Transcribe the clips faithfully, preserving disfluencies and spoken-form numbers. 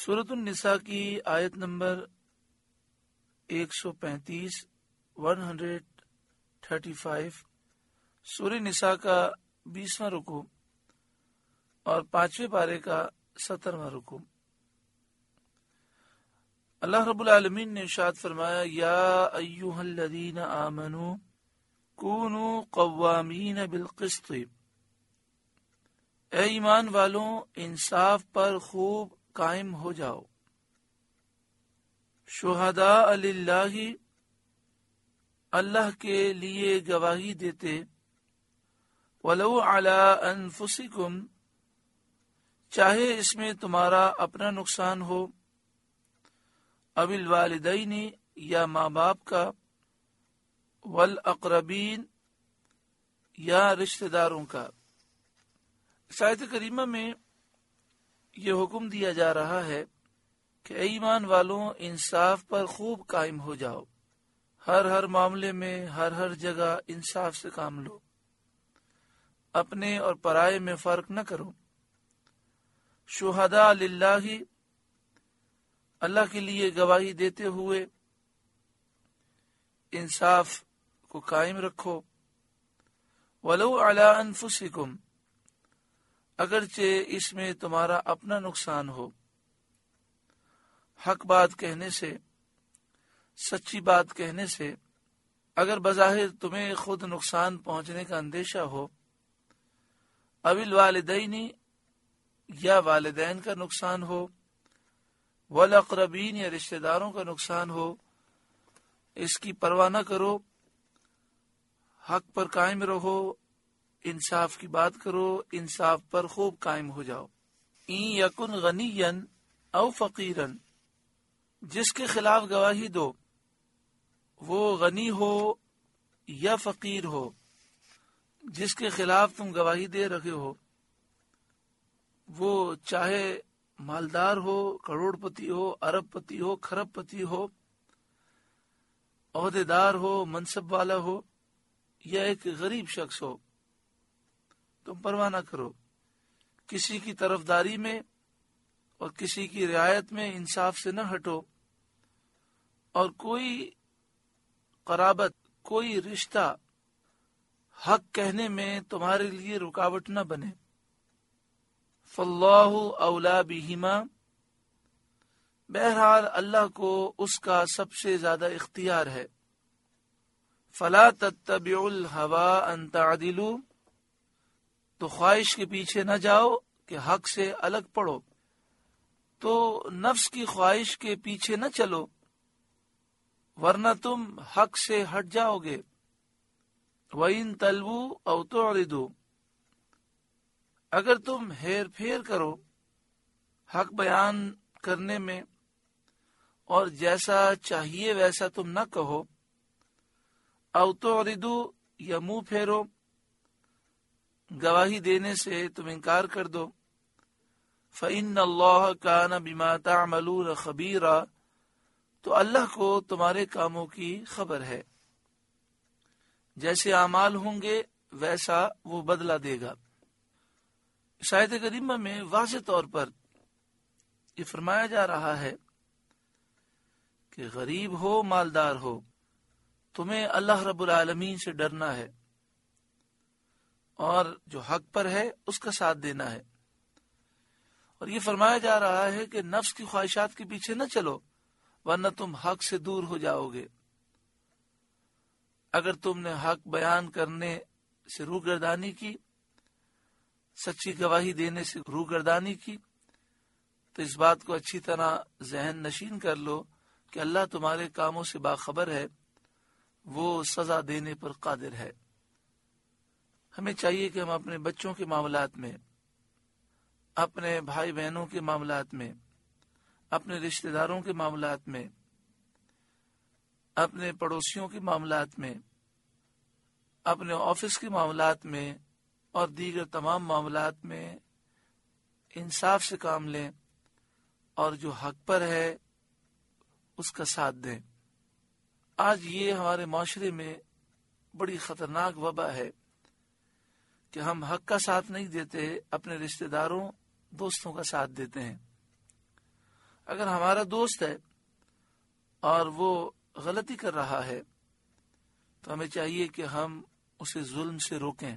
سورۃ النساء کی آیت نمبر ایک سو پینتیس ون ہنڈریڈ تھرٹی فائیو سورہ نساء کا بیسواں رکوع اور پانچویں پارے کا سترواں رکوع۔ اللہ رب العالمین نے ارشاد فرمایا، یا ایھا الذین آمنوا کونوا قوامین بالقسط، اے ایمان والوں انصاف پر خوب قائم ہو جاؤ، شہداء للہ اللہ کے لیے گواہی دیتے، ولو علی انفسکم چاہے اس میں تمہارا اپنا نقصان ہو، او الوالدین یا ماں باپ کا، والاقربین یا رشتہ داروں کا۔ اس آیت کریمہ میں یہ حکم دیا جا رہا ہے کہ اے ایمان والوں انصاف پر خوب قائم ہو جاؤ، ہر ہر معاملے میں ہر ہر جگہ انصاف سے کام لو، اپنے اور پرائے میں فرق نہ کرو۔ شہداء للہ اللہ کے لیے گواہی دیتے ہوئے انصاف کو قائم رکھو، ولو علی انفسکم اگرچہ اس میں تمہارا اپنا نقصان ہو۔ حق بات کہنے سے، سچی بات کہنے سے اگر بظاہر تمہیں خود نقصان پہنچنے کا اندیشہ ہو، او الوالدین یا والدین کا نقصان ہو، والاقربین یا رشتہ داروں کا نقصان ہو، اس کی پرواہ نہ کرو، حق پر قائم رہو، انصاف کی بات کرو، انصاف پر خوب قائم ہو جاؤ۔ این یکن غنیا او فقیرا جس کے خلاف گواہی دو وہ غنی ہو یا فقیر ہو، جس کے خلاف تم گواہی دے رہے ہو وہ چاہے مالدار ہو، کروڑ پتی ہو، ارب پتی ہو، کھرب پتی ہو، عہدے دار ہو، منصب والا ہو، یا ایک غریب شخص ہو، تم پرواہ نہ کرو، کسی کی طرفداری میں اور کسی کی رعایت میں انصاف سے نہ ہٹو، اور کوئی قرابت، کوئی رشتہ حق کہنے میں تمہارے لیے رکاوٹ نہ بنے۔ فاللہ اولا بہما بہرحال اللہ کو اس کا سب سے زیادہ اختیار ہے۔ فلا تتبعوا الہوی ان تعدلوا تو خواہش کے پیچھے نہ جاؤ کہ حق سے الگ پڑو، تو نفس کی خواہش کے پیچھے نہ چلو ورنہ تم حق سے ہٹ جاؤ گے۔ وَإِن تَلْوُوا أَوْ تُعْرِضُوا اگر تم ہیر پھیر کرو حق بیان کرنے میں اور جیسا چاہیے ویسا تم نہ کہو، او تعرضوا یا منہ پھیرو، گواہی دینے سے تم انکار کر دو، فإن اللہ کان بما تعملون خبیرا تو اللہ کو تمہارے کاموں کی خبر ہے، جیسے اعمال ہوں گے ویسا وہ بدلہ دے گا۔ اس آیت کریمہ میں واضح طور پر یہ فرمایا جا رہا ہے کہ غریب ہو مالدار ہو تمہیں اللہ رب العالمین سے ڈرنا ہے اور جو حق پر ہے اس کا ساتھ دینا ہے، اور یہ فرمایا جا رہا ہے کہ نفس کی خواہشات کے پیچھے نہ چلو ورنہ تم حق سے دور ہو جاؤ گے۔ اگر تم نے حق بیان کرنے سے روگردانی کی، سچی گواہی دینے سے روگردانی کی، تو اس بات کو اچھی طرح ذہن نشین کر لو کہ اللہ تمہارے کاموں سے باخبر ہے، وہ سزا دینے پر قادر ہے۔ ہمیں چاہیے کہ ہم اپنے بچوں کے معاملات میں، اپنے بھائی بہنوں کے معاملات میں، اپنے رشتہ داروں کے معاملات میں، اپنے پڑوسیوں کے معاملات میں، اپنے آفس کے معاملات میں اور دیگر تمام معاملات میں انصاف سے کام لیں اور جو حق پر ہے اس کا ساتھ دیں۔ آج یہ ہمارے معاشرے میں بڑی خطرناک وبا ہے کہ ہم حق کا ساتھ نہیں دیتے، اپنے رشتہ داروں دوستوں کا ساتھ دیتے ہیں۔ اگر ہمارا دوست ہے اور وہ غلطی کر رہا ہے تو ہمیں چاہیے کہ ہم اسے ظلم سے روکیں.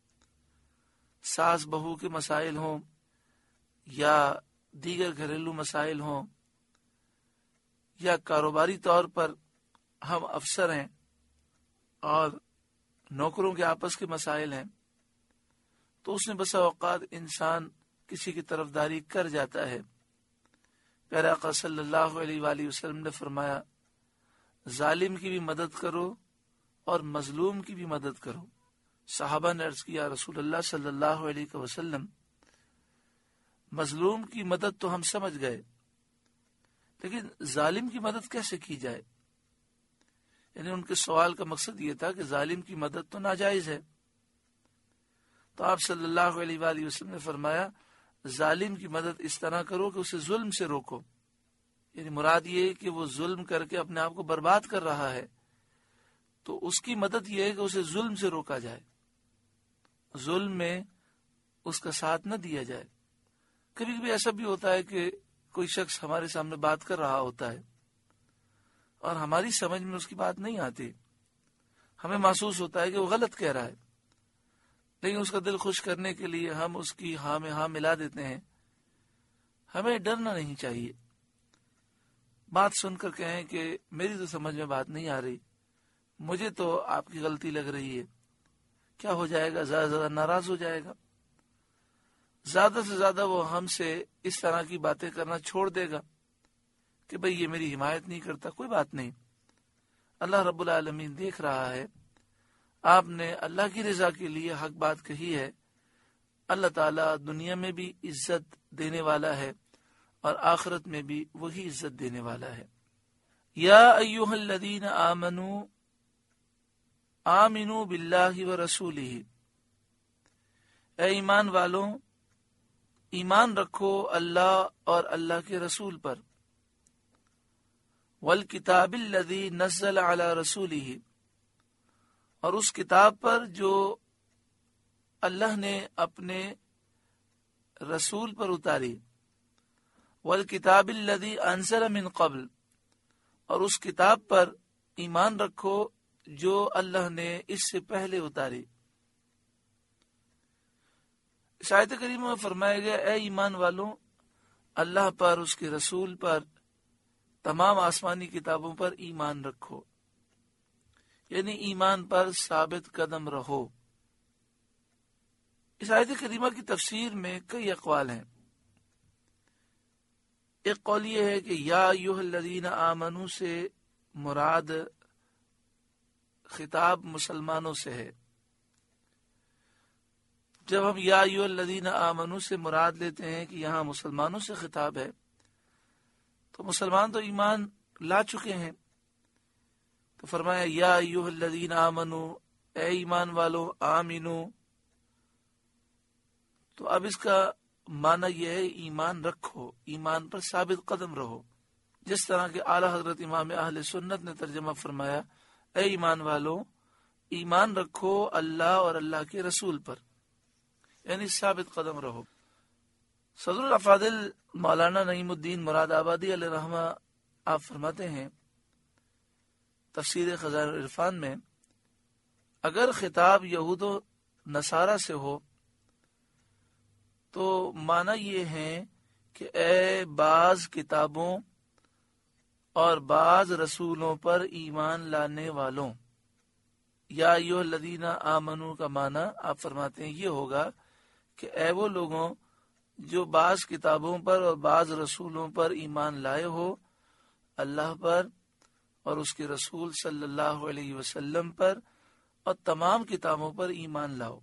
ساس بہو کے مسائل ہوں یا دیگر گھریلو مسائل ہوں یا کاروباری طور پر ہم افسر ہیں اور نوکروں کے آپس کے مسائل ہیں، تو اس میں بسا اوقات انسان کسی کی طرفداری کر جاتا ہے. پیارے آقا صلی اللہ علیہ وآلہ وسلم نے فرمایا ظالم کی بھی مدد کرو اور مظلوم کی بھی مدد کرو. صحابہ نے عرض کیا رسول اللہ صلی اللہ علیہ وسلم مظلوم کی مدد تو ہم سمجھ گئے، لیکن ظالم کی مدد کیسے کی جائے؟ یعنی ان کے سوال کا مقصد یہ تھا کہ ظالم کی مدد تو ناجائز ہے. تو آپ صلی اللہ علیہ وآلہ وسلم نے فرمایا ظالم کی مدد اس طرح کرو کہ اسے ظلم سے روکو. یعنی مراد یہ کہ وہ ظلم کر کے اپنے آپ کو برباد کر رہا ہے، تو اس کی مدد یہ ہے کہ اسے ظلم سے روکا جائے، ظلم میں اس کا ساتھ نہ دیا جائے. کبھی کبھی ایسا بھی ہوتا ہے کہ کوئی شخص ہمارے سامنے بات کر رہا ہوتا ہے اور ہماری سمجھ میں اس کی بات نہیں آتی، ہمیں محسوس ہوتا ہے کہ وہ غلط کہہ رہا ہے، لیکن اس کا دل خوش کرنے کے لیے ہم اس کی ہاں میں ہاں ملا دیتے ہیں. ہمیں ڈرنا نہیں چاہیے. بات سن کر کہیں کہ میری تو سمجھ میں بات نہیں آ رہی، مجھے تو آپ کی غلطی لگ رہی ہے. کیا ہو جائے گا؟ زیادہ زیادہ ناراض ہو جائے گا، زیادہ سے زیادہ وہ ہم سے اس طرح کی باتیں کرنا چھوڑ دے گا کہ بھئی یہ میری حمایت نہیں کرتا. کوئی بات نہیں، اللہ رب العالمین دیکھ رہا ہے. آپ نے اللہ کی رضا کے لیے حق بات کہی ہے. اللہ تعالیٰ دنیا میں بھی عزت دینے والا ہے اور آخرت میں بھی وہی عزت دینے والا ہے. یا ایھا الذین آمنوا آمنوا باللہ ورسولہ، اے ایمان والوں ایمان رکھو اللہ اور اللہ کے رسول پر. والکتاب الذی نزل علی رسولہ، اور اس کتاب پر جو اللہ نے اپنے رسول پر اتاری. والکتاب الذی انزل من قبل، اور اس کتاب پر ایمان رکھو جو اللہ نے اس سے پہلے اتاری. اس آیت کریمہ میں فرمایا گیا اے ایمان والوں اللہ پر، اس کے رسول پر، تمام آسمانی کتابوں پر ایمان رکھو، یعنی ایمان پر ثابت قدم رہو. اس آیت کریمہ کی تفسیر میں کئی اقوال ہیں. ایک قول یہ ہے کہ یا ایھا الذین آمنوا سے مراد خطاب مسلمانوں سے ہے. جب ہم یا ایھا الذین آمنوا سے مراد لیتے ہیں کہ یہاں مسلمانوں سے خطاب ہے، تو مسلمان تو ایمان لا چکے ہیں. تو فرمایا یا ایھا الذین آمنوا، اے ایمان والو، آمنو. تو اب اس کا معنی یہ ہے ایمان رکھو، ایمان پر ثابت قدم رہو. جس طرح کہ اعلی حضرت امام اہل سنت نے ترجمہ فرمایا اے ایمان والو ایمان رکھو اللہ اور اللہ کے رسول پر، یعنی ثابت قدم رہو. صدر الافاضل مولانا نعیم الدین مراد آبادی علیہ رحمہ آپ فرماتے ہیں تفسیر خزائن العرفان میں، اگر خطاب یہود و نصارہ سے ہو تو معنی یہ ہے کہ اے بعض کتابوں اور بعض رسولوں پر ایمان لانے والوں. یا ایھا الذین آمنوا کا معنی آپ فرماتے ہیں یہ ہوگا کہ اے وہ لوگوں جو بعض کتابوں پر اور بعض رسولوں پر ایمان لائے ہو، اللہ پر اور اس کے رسول صلی اللہ علیہ وسلم پر اور تمام کتابوں پر ایمان لاؤ.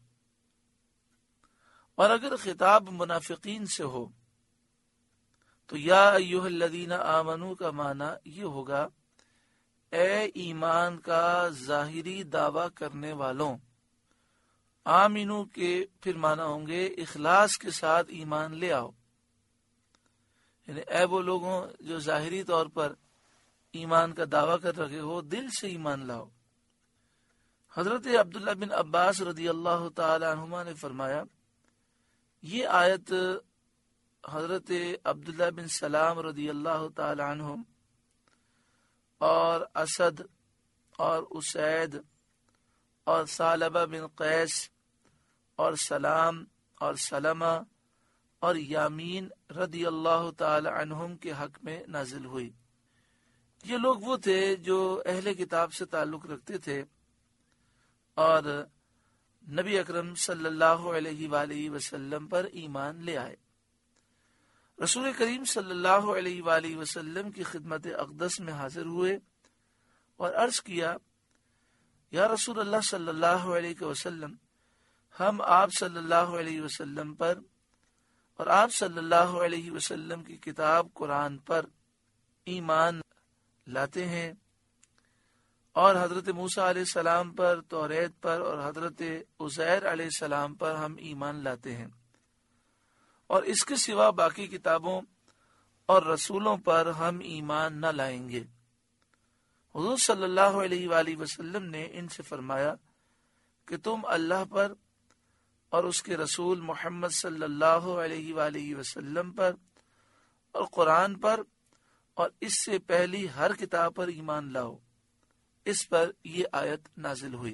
اور اگر خطاب منافقین سے ہو تو یا ایھا الذین آمنوا کا معنی یہ ہوگا اے ایمان کا ظاہری دعویٰ کرنے والوں. آمنو کے پھر معنی ہوں گے اخلاص کے ساتھ ایمان لے آؤ، یعنی اے وہ لوگوں جو ظاہری طور پر ایمان کا دعویٰ کر رہے ہو، دل سے ایمان لاؤ. حضرت عبداللہ بن عباس رضی اللہ تعالی عنہما نے فرمایا یہ آیت حضرت عبداللہ بن سلام رضی اللہ تعالی عنہم اور اسد اور اسید اور ثعلبہ بن قیس اور سلام اور سلمہ اور یامین رضی اللہ تعالی عنہم کے حق میں نازل ہوئی۔ یہ لوگ وہ تھے جو اہل کتاب سے تعلق رکھتے تھے اور نبی اکرم صلی اللہ علیہ وآلہ وسلم پر ایمان لے آئے۔ رسول کریم صلی اللہ علیہ وآلہ وسلم کی خدمت اقدس میں حاضر ہوئے اور عرض کیا، یا رسول اللہ صلی اللہ علیہ وسلم، ہم آپ صلی اللہ علیہ وسلم پر اور آپ صلی اللہ علیہ وسلم کی کتاب قرآن پر ایمان لاتے ہیں، اور حضرت موسیٰ علیہ السلام پر، توریت پر اور حضرت عزیر علیہ السلام پر ہم ایمان لاتے ہیں، اور اس کے سوا باقی کتابوں اور رسولوں پر ہم ایمان نہ لائیں گے۔ حضور صلی اللہ علیہ وآلہ وسلم نے ان سے فرمایا کہ تم اللہ پر اور اس کے رسول محمد صلی اللہ علیہ وآلہ وسلم پر اور قرآن پر اور اس سے پہلی ہر کتاب پر ایمان لاؤ۔ اس پر یہ آیت نازل ہوئی،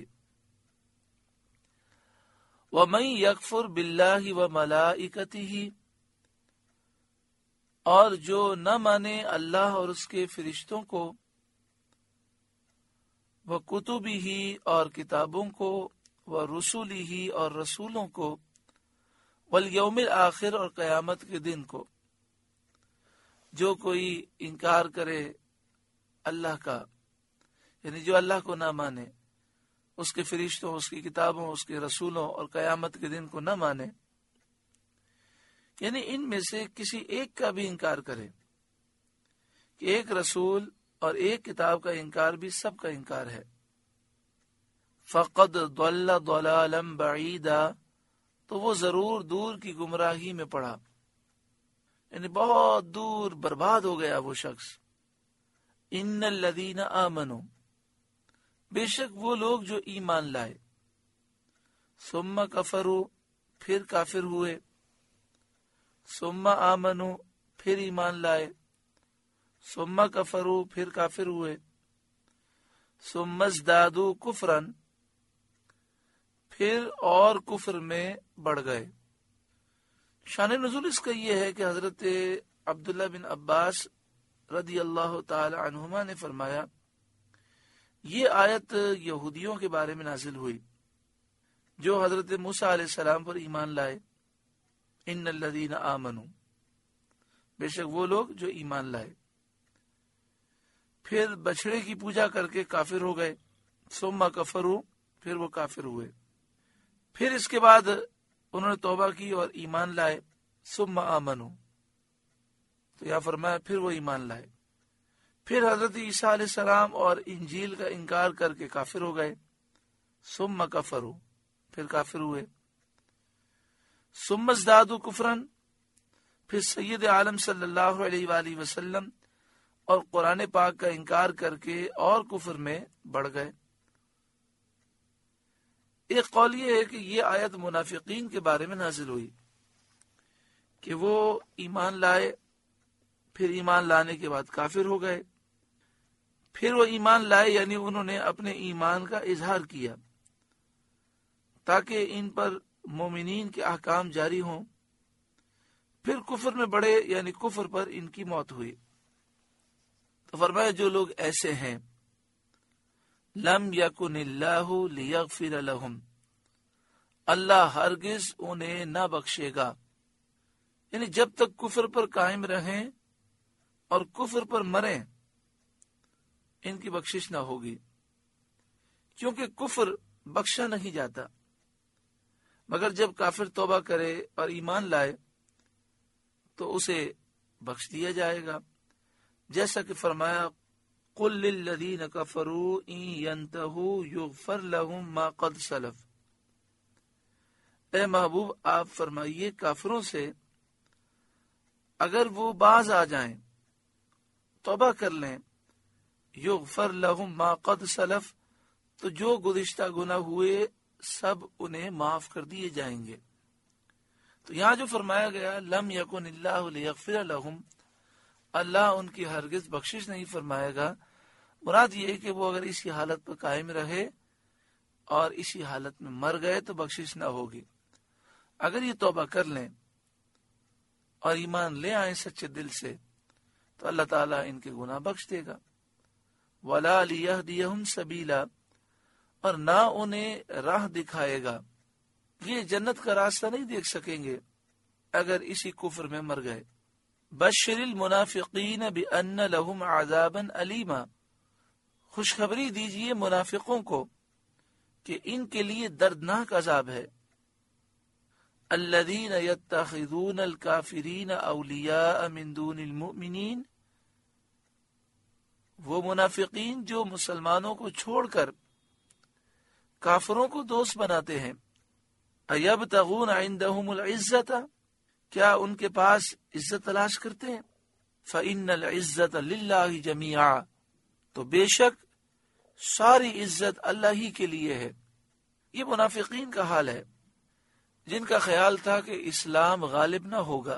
وَمَن يَكْفُرْ بِاللَّهِ وَمَلَائِكَتِهِ، اور جو نہ مانے اللہ اور اس کے فرشتوں کو، وَكُتُبِهِ اور کتابوں کو، وَرُسُلِهِ اور رسولوں کو، وَالْيَوْمِ الْآخِرِ اور قیامت کے دن کو، جو کوئی انکار کرے اللہ کا، یعنی جو اللہ کو نہ مانے، اس کے فرشتوں، اس کی کتابوں، اس کے رسولوں اور قیامت کے دن کو نہ مانے، یعنی ان میں سے کسی ایک کا بھی انکار کرے، کہ ایک رسول اور ایک کتاب کا انکار بھی سب کا انکار ہے، فقد ضل ضلالا بعیدا، تو وہ ضرور دور کی گمراہی میں پڑا، یعنی بہت دور برباد ہو گیا وہ شخص۔ ان الذین آمنوا، بے شک وہ لوگ جو ایمان لائے، ثم کفروا پھر کافر ہوئے، ثم آمنوا پھر ایمان لائے، ثم کفروا پھر کافر ہوئے، ثم ازدادوا کفرا پھر اور کفر میں بڑھ گئے۔ شان نزول اس کا یہ ہے کہ حضرت عبداللہ بن عباس رضی اللہ تعالی عنہما نے فرمایا، یہ آیت یہودیوں کے بارے میں نازل ہوئی جو حضرت موسیٰ علیہ السلام پر ایمان لائے، ان الذین آمنوا، بے شک وہ لوگ جو ایمان لائے، پھر بچڑے کی پوجا کر کے کافر ہو گئے، ثم کفروا پھر وہ کافر ہوئے، پھر اس کے بعد انہوں نے توبہ کی اور ایمان لائے، ثم آمنوا، تو یا فرمایا پھر وہ ایمان لائے، پھر حضرت عیسیٰ علیہ السلام اور انجیل کا انکار کر کے کافر ہو گئے، ثم کفروا پھر کافر ہوئے، ثم ازدادوا کفرا پھر سید عالم صلی اللہ علیہ وآلہ وسلم اور قرآن پاک کا انکار کر کے اور کفر میں بڑھ گئے۔ ایک قول یہ ہے کہ یہ آیت منافقین کے بارے میں نازل ہوئی کہ وہ ایمان لائے، پھر ایمان لانے کے بعد کافر ہو گئے، پھر وہ ایمان لائے یعنی انہوں نے اپنے ایمان کا اظہار کیا تاکہ ان پر مومنین کے احکام جاری ہوں، پھر کفر میں بڑھے یعنی کفر پر ان کی موت ہوئی۔ تو فرمایا جو لوگ ایسے ہیں، لم یکن اللہ لیغفر لہم، اللہ ہرگز انہیں نہ بخشے گا، یعنی جب تک کفر پر قائم رہیں اور کفر پر مریں ان کی بخشش نہ ہوگی، کیونکہ کفر بخشا نہیں جاتا، مگر جب کافر توبہ کرے اور ایمان لائے تو اسے بخش دیا جائے گا، جیسا کہ فرمایا قل للذین کفروا ان ینتہوا یغفر لہم ما قد سلف، اے محبوب آپ فرمائیے کافروں سے اگر وہ باز آ جائیں، توبہ کر لیں، یغفر لہم ما قد سلف، تو جو گزشتہ گناہ ہوئے سب انہیں معاف کر دیے جائیں گے۔ تو یہاں جو فرمایا گیا لم یکن اللہ لیغفر لہم، اللہ ان کی ہرگز بخشش نہیں فرمائے گا، مراد یہ ہے کہ وہ اگر اسی حالت پر قائم رہے اور اسی حالت میں مر گئے تو بخشش نہ ہوگی۔ اگر یہ توبہ کر لیں اور ایمان لے آئیں سچے دل سے تو اللہ تعالیٰ ان کے گناہ بخش دے گا۔ وَلَا لِيَهْدِيَهُمْ سَبِيلًا، اور نہ انہیں راہ دکھائے گا، یہ جنت کا راستہ نہیں دیکھ سکیں گے اگر اسی کفر میں مر گئے۔ بشر المنافقین بأن لهم عذابا علیما، خوشخبری دیجئے منافقوں کو کہ ان کے لیے دردناک عذاب ہے۔ الذین یتخذون الکافرین اولیاء من دون المؤمنین، وہ منافقین جو مسلمانوں کو چھوڑ کر کافروں کو دوست بناتے ہیں۔ ایبتغون عندهم العزت، کیا ان کے پاس عزت تلاش کرتے ہیں؟ فإن العزت للہ جمیعا، تو بے شک ساری عزت اللہ ہی کے لیے ہے۔ یہ منافقین کا حال ہے جن کا خیال تھا کہ اسلام غالب نہ ہوگا،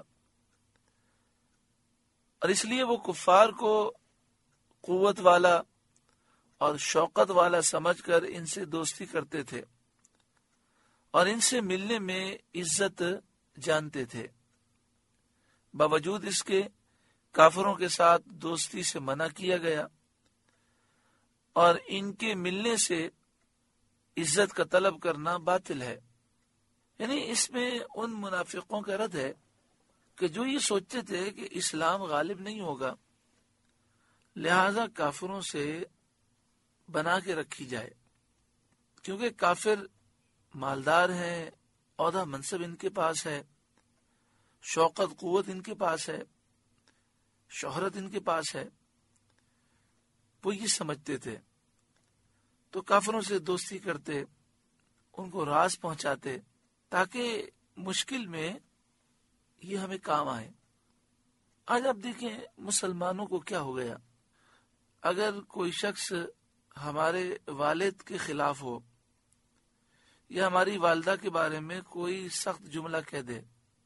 اور اس لیے وہ کفار کو قوت والا اور شوقت والا سمجھ کر ان سے دوستی کرتے تھے اور ان سے ملنے میں عزت جانتے تھے۔ باوجود اس کے کافروں کے ساتھ دوستی سے منع کیا گیا اور ان کے ملنے سے عزت کا طلب کرنا باطل ہے۔ یعنی اس میں ان منافقوں کا رد ہے کہ جو یہ سوچتے تھے کہ اسلام غالب نہیں ہوگا لہذا کافروں سے بنا کے رکھی جائے، کیونکہ کافر مالدار ہیں، عہدہ منصب ان کے پاس ہے، شوقت قوت ان کے پاس ہے، شہرت ان کے پاس ہے، وہ یہ سمجھتے تھے تو کافروں سے دوستی کرتے، ان کو راز پہنچاتے تاکہ مشکل میں یہ ہمیں کام آئے۔ آج آپ دیکھیں مسلمانوں کو کیا ہو گیا، اگر کوئی شخص ہمارے والد کے خلاف ہو یا ہماری والدہ کے بارے میں کوئی سخت جملہ کہہ دے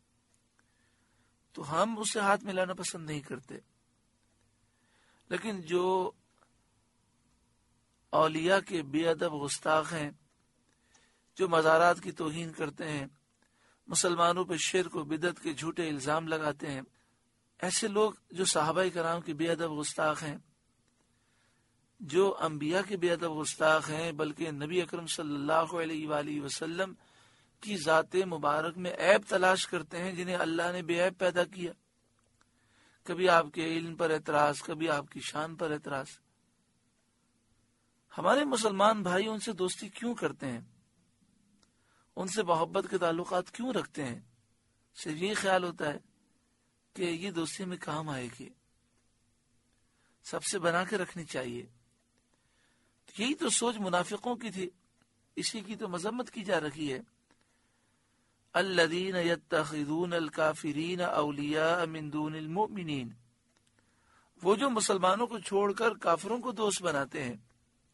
تو ہم اسے ہاتھ ملانا پسند نہیں کرتے، لیکن جو اولیاء کے بے ادب گستاخ ہیں، جو مزارات کی توہین کرتے ہیں، مسلمانوں پہ شرک و بدعت کے جھوٹے الزام لگاتے ہیں، ایسے لوگ جو صحابہ کرام کے بے ادب گستاخ ہیں، جو انبیاء کے بے ادب گستاخ ہیں، بلکہ نبی اکرم صلی اللہ علیہ وآلہ وسلم کی ذات مبارک میں عیب تلاش کرتے ہیں جنہیں اللہ نے بے عیب پیدا کیا، کبھی آپ کے علم پر اعتراض، کبھی آپ کی شان پر اعتراض۔ ہمارے مسلمان بھائی ان سے دوستی کیوں کرتے ہیں، ان سے محبت کے تعلقات کیوں رکھتے ہیں؟ صرف یہ خیال ہوتا ہے کہ یہ دوستی میں کام آئے گی، سب سے بنا کے رکھنی چاہیے۔ یہی تو سوچ منافقوں کی تھی، اسی کی تو مذمت کی جا رہی ہے۔ الذین یتخذون الکافرین اولیاء من دون المؤمنین، وہ جو مسلمانوں کو چھوڑ کر کافروں کو دوست بناتے ہیں۔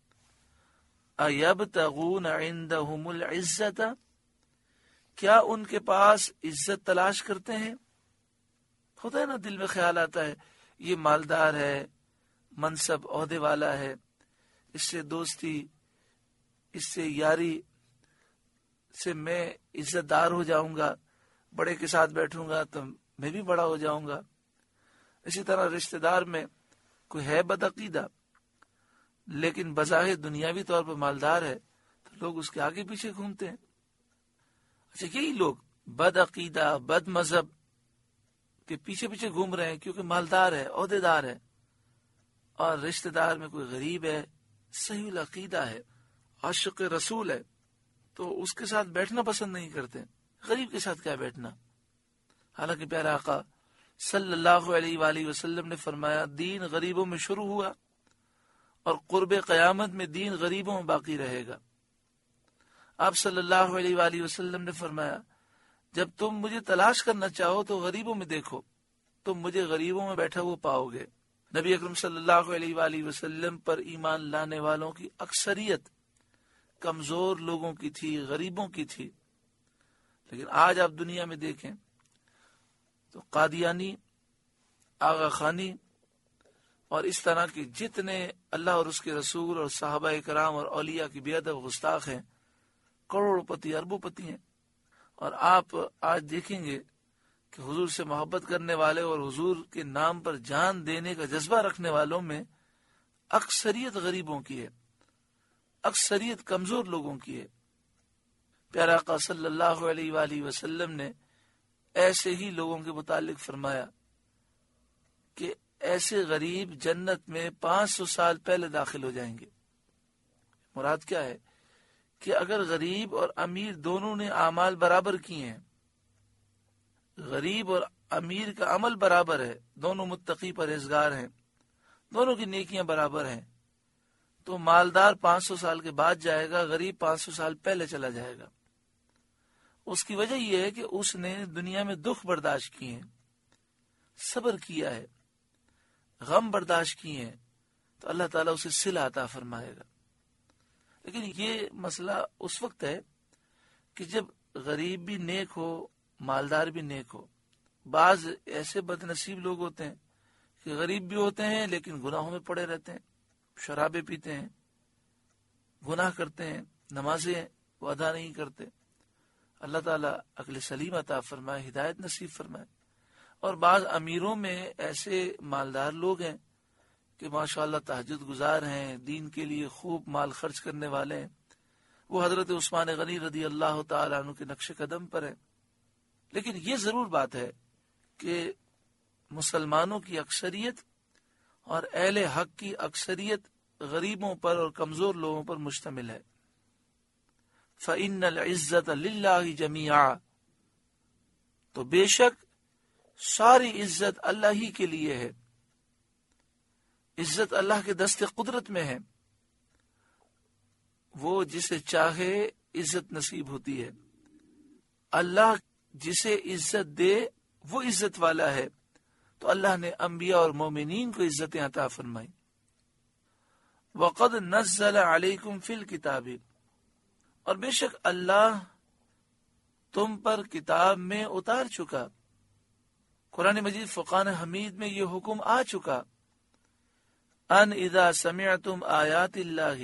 ایبتغون عندهم العزت، کیا ان کے پاس عزت تلاش کرتے ہیں؟ ہوتا ہے نا، دل میں خیال آتا ہے یہ مالدار ہے، منصب عہدے والا ہے، اس سے دوستی، اس سے یاری سے میں عزت دار ہو جاؤں گا، بڑے کے ساتھ بیٹھوں گا تو میں بھی بڑا ہو جاؤں گا۔ اسی طرح رشتہ دار میں کوئی ہے بد عقیدہ لیکن بظاہر دنیاوی طور پر مالدار ہے تو لوگ اس کے آگے پیچھے گھومتے ہیں۔ اچھا، یہی لوگ بد عقیدہ، بد مذہب کے پیچھے پیچھے گھوم رہے ہیں کیونکہ مالدار ہے، عہدے دار ہے، اور رشتہ دار میں کوئی غریب ہے، صحیح العقیدہ ہے، عاشق رسول ہے، تو اس کے ساتھ بیٹھنا پسند نہیں کرتے۔ غریب کے ساتھ کیا بیٹھنا؟ حالانکہ پیارا آقا صلی اللہ علیہ وآلہ وسلم نے فرمایا دین غریبوں میں شروع ہوا اور قرب قیامت میں دین غریبوں میں باقی رہے گا۔ آپ صلی اللہ علیہ وآلہ وسلم نے فرمایا جب تم مجھے تلاش کرنا چاہو تو غریبوں میں دیکھو، تم مجھے غریبوں میں بیٹھا ہوا پاؤ گے۔ نبی اکرم صلی اللہ علیہ وآلہ وسلم پر ایمان لانے والوں کی اکثریت کمزور لوگوں کی تھی، غریبوں کی تھی، لیکن آج آپ دنیا میں دیکھیں تو قادیانی، آغا خانی اور اس طرح کے جتنے اللہ اور اس کے رسول اور صحابہ کرام اور اولیاء کی بے ادب گستاخ ہیں، کروڑ پتی اربوں پتی ہیں. اور آپ آج دیکھیں گے کہ حضور سے محبت کرنے والے اور حضور کے نام پر جان دینے کا جذبہ رکھنے والوں میں اکثریت غریبوں کی ہے، اکثریت کمزور لوگوں کی ہے. پیارا آقا صلی اللہ علیہ وآلہ وسلم نے ایسے ہی لوگوں کے متعلق فرمایا کہ ایسے غریب جنت میں پانچ سو سال پہلے داخل ہو جائیں گے. مراد کیا ہے کہ اگر غریب اور امیر دونوں نے اعمال برابر کیے ہیں، غریب اور امیر کا عمل برابر ہے، دونوں متقی پرہیزگار ہیں، دونوں کی نیکیاں برابر ہیں، تو مالدار پانچ سو سال کے بعد جائے گا، غریب پانچ سو سال پہلے چلا جائے گا. اس کی وجہ یہ ہے کہ اس نے دنیا میں دکھ برداشت کیے ہیں، صبر کیا ہے، غم برداشت کیے ہیں، تو اللہ تعالیٰ اسے صلہ عطا فرمائے گا. لیکن یہ مسئلہ اس وقت ہے کہ جب غریب بھی نیک ہو، مالدار بھی نیک ہو. بعض ایسے بد نصیب لوگ ہوتے ہیں کہ غریب بھی ہوتے ہیں لیکن گناہوں میں پڑے رہتے ہیں، شرابیں پیتے ہیں، گناہ کرتے ہیں، نمازیں وہ ادا نہیں کرتے. اللہ تعالیٰ عقل سلیم عطا فرمائے، ہدایت نصیب فرمائے. اور بعض امیروں میں ایسے مالدار لوگ ہیں کہ ماشاءاللہ تہجد گزار ہیں، دین کے لیے خوب مال خرچ کرنے والے ہیں. وہ حضرت عثمان غنی رضی اللہ تعالیٰ عنہ کے نقش قدم پر ہیں. لیکن یہ ضرور بات ہے کہ مسلمانوں کی اکثریت اور اہل حق کی اکثریت غریبوں پر اور کمزور لوگوں پر مشتمل ہے. فَإِنَّ الْعِزَّةَ لِلَّهِ جَمِيعًا، تو بے شک ساری عزت اللہ ہی کے لیے ہے. عزت اللہ کے دست قدرت میں ہے، وہ جسے چاہے عزت نصیب ہوتی ہے. اللہ جسے عزت دے وہ عزت والا ہے. تو اللہ نے انبیاء اور مومنین کو عزتیں عطا فرمائی. وَقَدْ نَزَّلَ عَلَيْكُمْ فِي الْكِتَابِ، اور بے شک اللہ تم پر کتاب میں اتار چکا. قرآن مجید فرقان حمید میں یہ حکم آ چکا، ان اذا سمعتم آیات اللہ،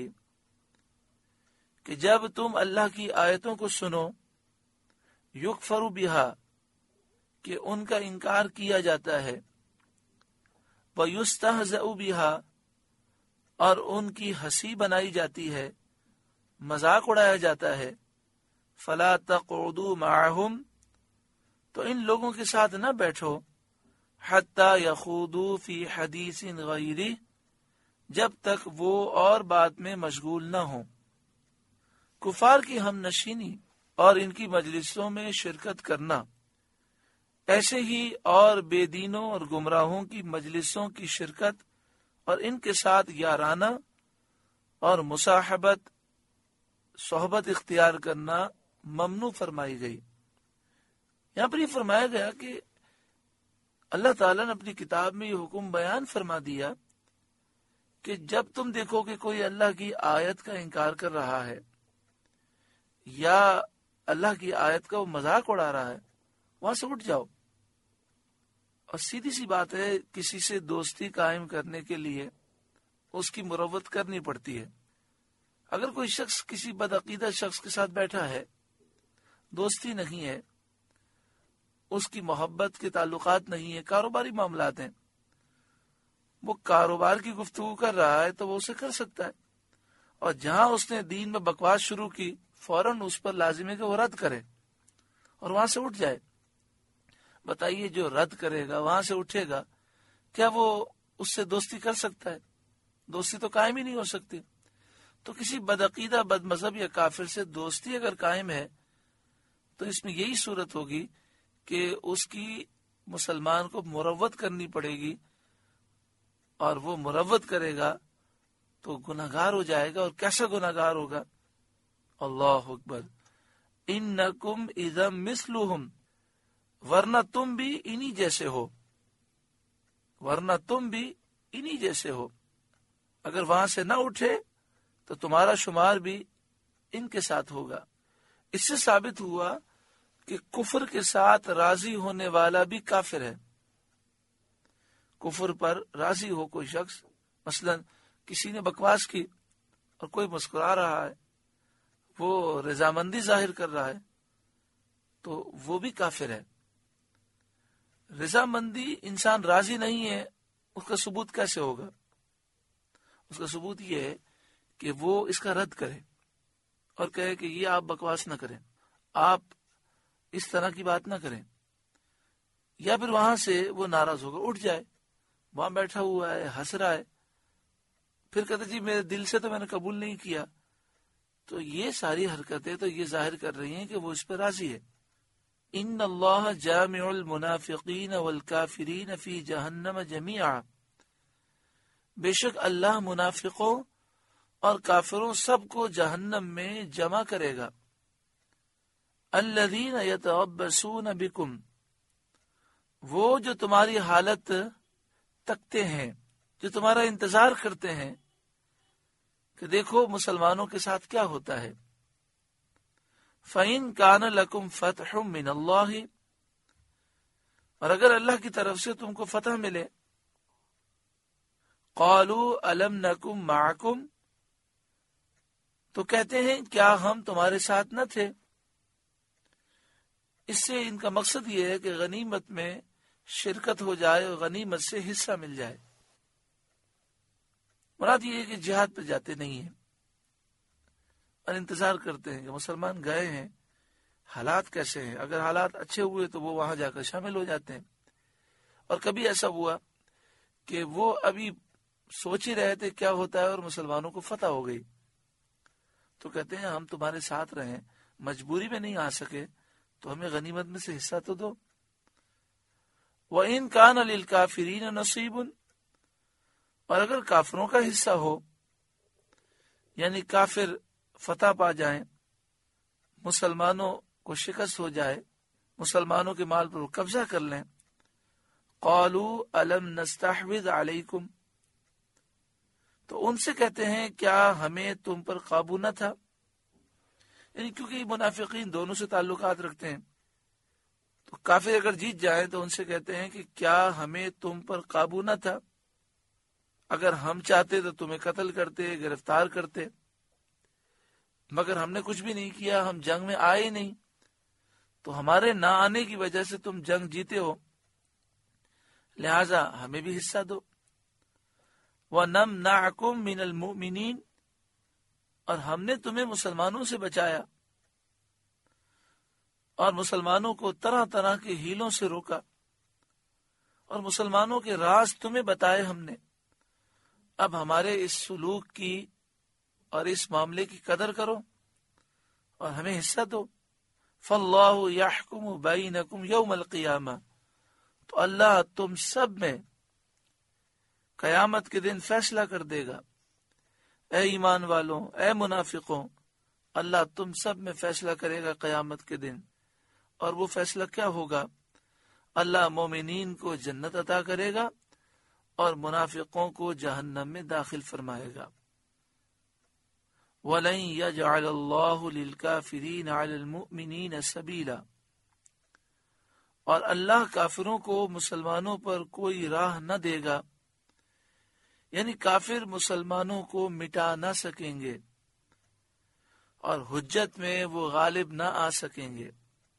کہ جب تم اللہ کی آیتوں کو سنو، یکفر بہا، کہ ان کا انکار کیا جاتا ہے، ویستہزأ بہا، اور ان کی ہنسی بنائی جاتی ہے، مذاق اڑایا جاتا ہے، فلا تقعدوا معہم، تو ان لوگوں کے ساتھ نہ بیٹھو، حتی یخوضوا فی حدیث غیرہ، جب تک وہ اور بات میں مشغول نہ ہوں. کفار کی ہم نشینی اور ان کی مجلسوں میں شرکت کرنا، ایسے ہی اور بے دینوں اور گمراہوں کی مجلسوں کی شرکت اور ان کے ساتھ یارانہ اور مصاحبت صحبت اختیار کرنا ممنوع فرمائی گئی. یہاں پر یہ فرمایا گیا کہ اللہ تعالیٰ نے اپنی کتاب میں یہ حکم بیان فرما دیا کہ جب تم دیکھو کہ کوئی اللہ کی آیت کا انکار کر رہا ہے یا اللہ کی آیت کا وہ مذاق اڑا رہا ہے، وہاں سے اٹھ جاؤ. اور سیدھی سی بات ہے، کسی سے دوستی قائم کرنے کے لیے اس کی مروت کرنی پڑتی ہے. اگر کوئی شخص کسی بدعقیدہ شخص کے ساتھ بیٹھا ہے، دوستی نہیں ہے، اس کی محبت کے تعلقات نہیں ہے، کاروباری معاملات ہیں، وہ کاروبار کی گفتگو کر رہا ہے تو وہ اسے کر سکتا ہے. اور جہاں اس نے دین میں بکواس شروع کی، فوراً اس پر لازم ہے کہ وہ رد کرے اور وہاں سے اٹھ جائے. بتائیے، جو رد کرے گا، وہاں سے اٹھے گا، کیا وہ اس سے دوستی کر سکتا ہے؟ دوستی تو قائم ہی نہیں ہو سکتی. تو کسی بدعقیدہ بد مذہب یا کافر سے دوستی اگر قائم ہے تو اس میں یہی صورت ہوگی کہ اس کی مسلمان کو مروت کرنی پڑے گی، اور وہ مروت کرے گا تو گناہگار ہو جائے گا. اور کیسا گناہگار ہوگا؟ اللہ اکبر. انکم اذا مثلہم، ورنہ تم بھی انہی جیسے ہو، ورنہ تم بھی انہی جیسے ہو. اگر وہاں سے نہ اٹھے تو تمہارا شمار بھی ان کے ساتھ ہوگا. اس سے ثابت ہوا کہ کفر کے ساتھ راضی ہونے والا بھی کافر ہے. کفر پر راضی ہو کوئی شخص، مثلا کسی نے بکواس کی اور کوئی مسکرا رہا ہے، وہ رضامندی ظاہر کر رہا ہے، تو وہ بھی کافر ہے. رضامندی انسان راضی نہیں ہے، اس کا ثبوت کیسے ہوگا؟ اس کا ثبوت یہ ہے کہ وہ اس کا رد کرے اور کہے کہ یہ آپ بکواس نہ کریں، آپ اس طرح کی بات نہ کریں، یا پھر وہاں سے وہ ناراض ہو کر اٹھ جائے، وہاں بیٹھا ہوا ہے ہنس رہا ہے، پھر کہتے جی میرے دل سے تو میں نے قبول نہیں کیا. تو یہ ساری حرکتیں تو یہ ظاہر کر رہی ہیں کہ وہ اس پہ راضی ہے. ان اللہ جامع المنافقین والکافرین فی جہنم جمیعا، بے شک اللہ منافقوں اور کافروں سب کو جہنم میں جمع کرے گا. الذین یتربصون بکم، وہ جو تمہاری حالت تکتے ہیں، جو تمہارا انتظار کرتے ہیں کہ دیکھو مسلمانوں کے ساتھ کیا ہوتا ہے. فَإِن كَانَ لَكُمْ فَتْحٌ مِّنَ اللَّهِ، اور اگر اللہ کی طرف سے تم کو فتح ملے، قَالُوا أَلَمْ نَكُمْ مَعَكُمْ، تو کہتے ہیں کیا ہم تمہارے ساتھ نہ تھے. اس سے ان کا مقصد یہ ہے کہ غنیمت میں شرکت ہو جائے اور غنیمت سے حصہ مل جائے. مراد یہ ہے کہ جہاد پہ جاتے نہیں ہیں اور انتظار کرتے ہیں کہ مسلمان گئے ہیں، حالات کیسے ہیں، اگر حالات اچھے ہوئے تو وہ وہاں جا کر شامل ہو جاتے ہیں. اور کبھی ایسا ہوا کہ وہ ابھی سوچ ہی رہے تھے کیا ہوتا ہے اور مسلمانوں کو فتح ہو گئی، تو کہتے ہیں ہم تمہارے ساتھ رہیں، مجبوری میں نہیں آ سکے تو ہمیں غنیمت میں سے حصہ تو دو. وَإِن كَانَ لِلْكَافِرِينَ نَصِيبٌ، اور اگر کافروں کا حصہ ہو، یعنی کافر فتح پا جائیں، مسلمانوں کو شکست ہو جائے، مسلمانوں کے مال پر وہ قبضہ کر لیں، قَالُوا أَلَمْ نَسْتَحْوِذْ عَلَيْكُمْ، تو ان سے کہتے ہیں کیا ہمیں تم پر قابو نہ تھا. یعنی کیونکہ یہ منافقین دونوں سے تعلقات رکھتے ہیں، تو کافر اگر جیت جائیں تو ان سے کہتے ہیں کہ کیا ہمیں تم پر قابو نہ تھا، اگر ہم چاہتے تو تمہیں قتل کرتے، گرفتار کرتے، مگر ہم نے کچھ بھی نہیں کیا، ہم جنگ میں آئے نہیں، تو ہمارے نہ آنے کی وجہ سے تم جنگ جیتے ہو، لہذا ہمیں بھی حصہ دو. وَنَمْنَعَكُمْ مِنَ الْمُؤْمِنِينَ، اور ہم نے تمہیں مسلمانوں سے بچایا اور مسلمانوں کو طرح طرح کے ہیلوں سے روکا، اور مسلمانوں کے راز تمہیں بتائے ہم نے. اب ہمارے اس سلوک کی اور اس معاملے کی قدر کرو اور ہمیں حصہ دو. فَاللَّهُ يَحْكُمُ بَيْنَكُمْ يَوْمَ الْقِيَامَةِ، تو اللہ تم سب میں قیامت کے دن فیصلہ کر دے گا. اے ایمان والوں، اے منافقوں، اللہ تم سب میں فیصلہ کرے گا قیامت کے دن. اور وہ فیصلہ کیا ہوگا؟ اللہ مومنین کو جنت عطا کرے گا اور منافقوں کو جہنم میں داخل فرمائے گا. وَلَن يَجْعَلَ اللَّهُ لِلْكَافِرِينَ عَلَى الْمُؤْمِنِينَ سَبِيلًا، اور اللہ کافروں کو مسلمانوں پر کوئی راہ نہ دے گا، یعنی کافر مسلمانوں کو مٹا نہ سکیں گے اور حجت میں وہ غالب نہ آ سکیں گے.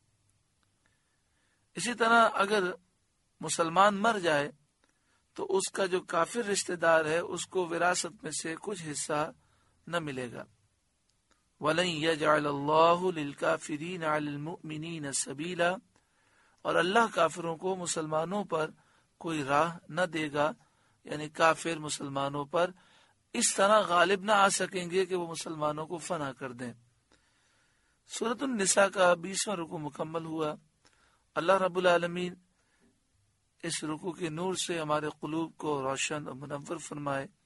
اسی طرح اگر مسلمان مر جائے تو اس کا جو کافر رشتہ دار ہے اس کو وراثت میں سے کچھ حصہ نہ ملے گا. وَلَن يَجْعَلَ اللَّهُ لِلْكَافِرِينَ عَلَى الْمُؤْمِنِينَ سَبِيلًا، اور اللہ کافروں کو مسلمانوں پر کوئی راہ نہ دے گا، یعنی کافر مسلمانوں پر اس طرح غالب نہ آ سکیں گے کہ وہ مسلمانوں کو فنا کر دیں. سورۃ النساء کا بیسواں رکوع مکمل ہوا. اللہ رب العالمین اس رکوع کے نور سے ہمارے قلوب کو روشن اور منور فرمائے.